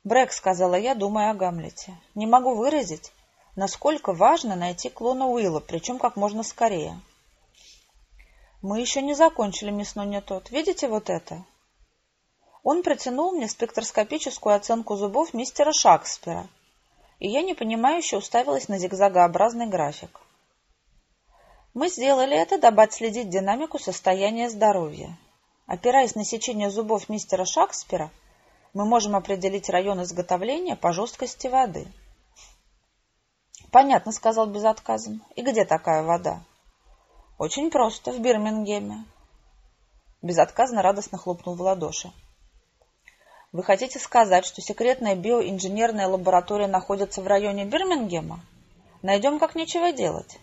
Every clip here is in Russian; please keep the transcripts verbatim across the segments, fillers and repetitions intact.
«Брэк», — сказала я, думая о Гамлете, — «не могу выразить, насколько важно найти клона Уилла, причем как можно скорее». «Мы еще не закончили, мисс Нунетот. Видите вот это?» Он протянул мне спектроскопическую оценку зубов мистера Шекспира, и я непонимающе уставилась на зигзагообразный график. Мы сделали это, дабы отследить динамику состояния здоровья. Опираясь на сечение зубов мистера Шекспира, мы можем определить район изготовления по жесткости воды. «Понятно», — сказал безотказно. «И где такая вода?» «Очень просто, в Бирмингеме». Безотказно радостно хлопнул в ладоши. «Вы хотите сказать, что секретная биоинженерная лаборатория находится в районе Бирмингема? Найдем, как нечего делать».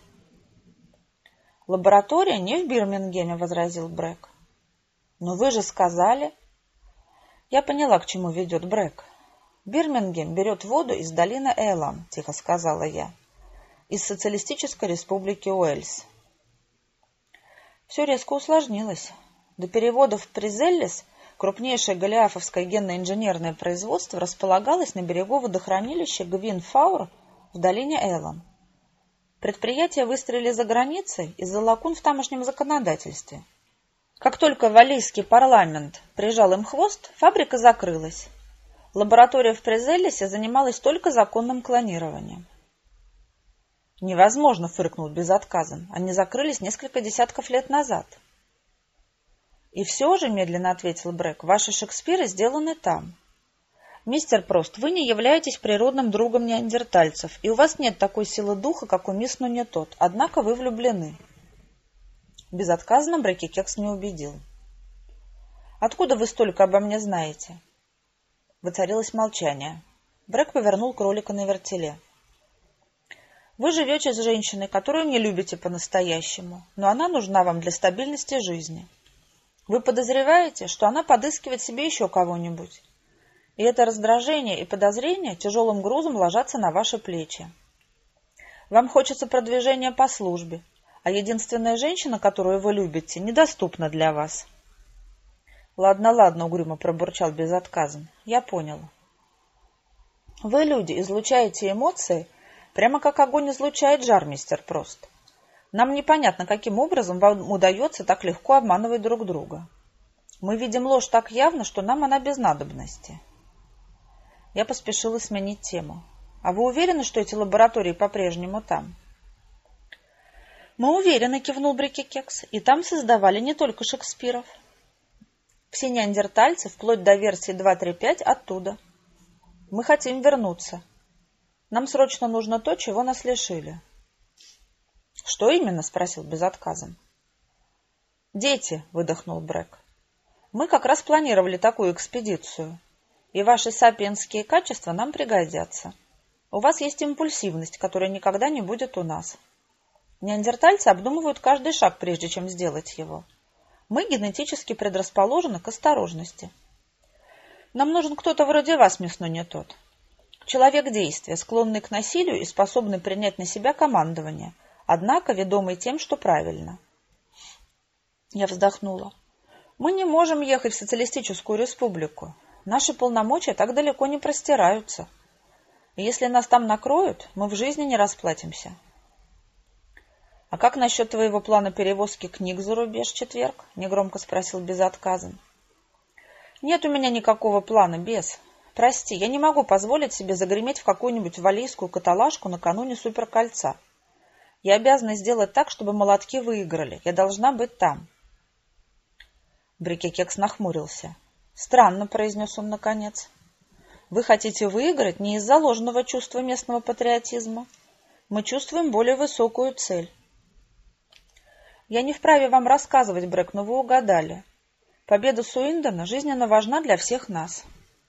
«Лаборатория не в Бирмингеме», — возразил Брэк. «Но вы же сказали...» «Я поняла, к чему ведет Брэк. Бирмингем берет воду из долины Элам», — тихо сказала я, — «из социалистической республики Уэльс». Все резко усложнилось. До переводов Призеллис крупнейшее голиафовское генно-инженерное производство располагалось на берегу водохранилища Гвин-Фаур в долине Элам. Предприятия выстрелили за границей из-за лакун в тамошнем законодательстве. Как только валлийский парламент прижал им хвост, фабрика закрылась. Лаборатория в Призеллисе занималась только законным клонированием. «Невозможно», — фыркнул безотказно. «Они закрылись несколько десятков лет назад». «И все же», — медленно ответил Брэк, — «ваши Шекспиры сделаны там. Мистер Прост, вы не являетесь природным другом неандертальцев, и у вас нет такой силы духа, как у мисс Нунетот, однако вы влюблены». Безотказно Брэки Кекс не убедил. «Откуда вы столько обо мне знаете?» Воцарилось молчание. Брэк повернул кролика на вертеле. «Вы живете с женщиной, которую не любите по-настоящему, но она нужна вам для стабильности жизни. Вы подозреваете, что она подыскивает себе еще кого-нибудь, и это раздражение и подозрение тяжелым грузом ложатся на ваши плечи. Вам хочется продвижения по службе, а единственная женщина, которую вы любите, недоступна для вас». «Ладно, ладно», — угрюмо пробурчал безотказно. «Я понял. Вы, люди, излучаете эмоции, прямо как огонь излучает жар, мистер Прост. Нам непонятно, каким образом вам удается так легко обманывать друг друга. Мы видим ложь так явно, что нам она без надобности». Я поспешила сменить тему. «А вы уверены, что эти лаборатории по-прежнему там?» «Мы уверены», — кивнул Брэки Кекс, — «и там создавали не только Шекспиров. Все неандертальцы, вплоть до версии два три пять, оттуда. Мы хотим вернуться. Нам срочно нужно то, чего нас лишили». «Что именно?» — спросил безотказом. «Дети», — выдохнул Брэк. «Мы как раз планировали такую экспедицию, и ваши сапиенские качества нам пригодятся. У вас есть импульсивность, которая никогда не будет у нас. Неандертальцы обдумывают каждый шаг, прежде чем сделать его. Мы генетически предрасположены к осторожности. Нам нужен кто-то вроде вас, мисс Нунетот. Человек действия, склонный к насилию и способный принять на себя командование, однако ведомый тем, что правильно». Я вздохнула. «Мы не можем ехать в социалистическую республику. Наши полномочия так далеко не простираются. И если нас там накроют, мы в жизни не расплатимся». «А как насчет твоего плана перевозки книг за рубеж в четверг?» — негромко спросил безотказом. «Нет у меня никакого плана, бес. Прости, я не могу позволить себе загреметь в какую-нибудь валлийскую каталажку накануне суперкольца. Я обязана сделать так, чтобы молотки выиграли. Я должна быть там». Брэки Кекс нахмурился. «Странно», — произнес он наконец. «Вы хотите выиграть не из-за ложного чувства местного патриотизма. Мы чувствуем более высокую цель». «Я не вправе вам рассказывать, Брэк, но вы угадали. Победа Суиндона жизненно важна для всех нас».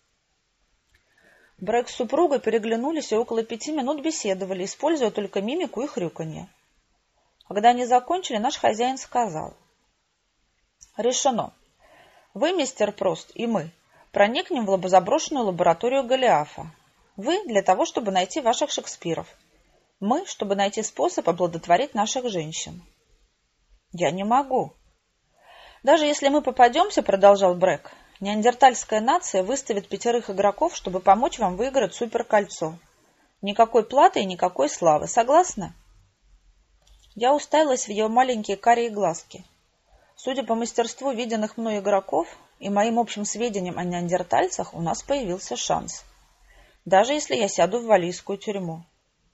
Брэк с супругой переглянулись и около пяти минут беседовали, используя только мимику и хрюканье. Когда они закончили, наш хозяин сказал: «Решено. Вы, мистер Прост, и мы проникнем в заброшенную лабораторию Голиафа. Вы для того, чтобы найти ваших Шекспиров. Мы, чтобы найти способ оплодотворить наших женщин». «Я не могу». «Даже если мы попадемся, — продолжал Брэк, — Неандертальская нация выставит пятерых игроков, чтобы помочь вам выиграть суперкольцо. Никакой платы и никакой славы. Согласны? Я уставилась в ее маленькие карие глазки. Судя по мастерству виденных мной игроков и моим общим сведениям о неандертальцах, у нас появился шанс. Даже если я сяду в валлийскую тюрьму.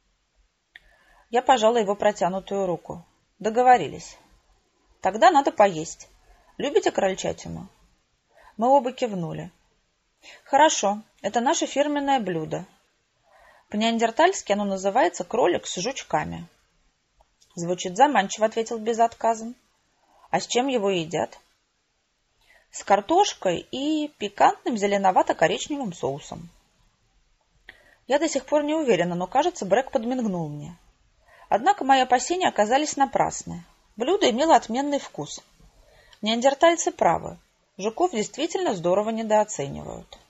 Я пожала его протянутую руку. Договорились. Тогда надо поесть. Любите крольчатину? Мы оба кивнули. Хорошо, это наше фирменное блюдо. По-неандертальски оно называется кролик с жучками. Звучит заманчиво, ответил безотказно. А с чем его едят? С картошкой и пикантным зеленовато-коричневым соусом. Я до сих пор не уверена, но, кажется, Брэк подмигнул мне. Однако мои опасения оказались напрасны. Блюдо имело отменный вкус. Неандертальцы правы. Жуков действительно здорово недооценивают.